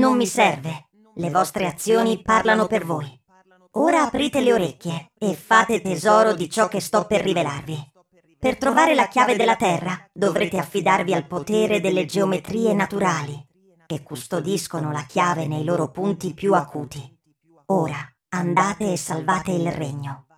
non mi serve. Le vostre azioni parlano per voi. Ora aprite le orecchie e fate tesoro di ciò che sto per rivelarvi. Per trovare la chiave della Terra dovrete affidarvi al potere delle geometrie naturali, che custodiscono la chiave nei loro punti più acuti. Ora andate e salvate il regno.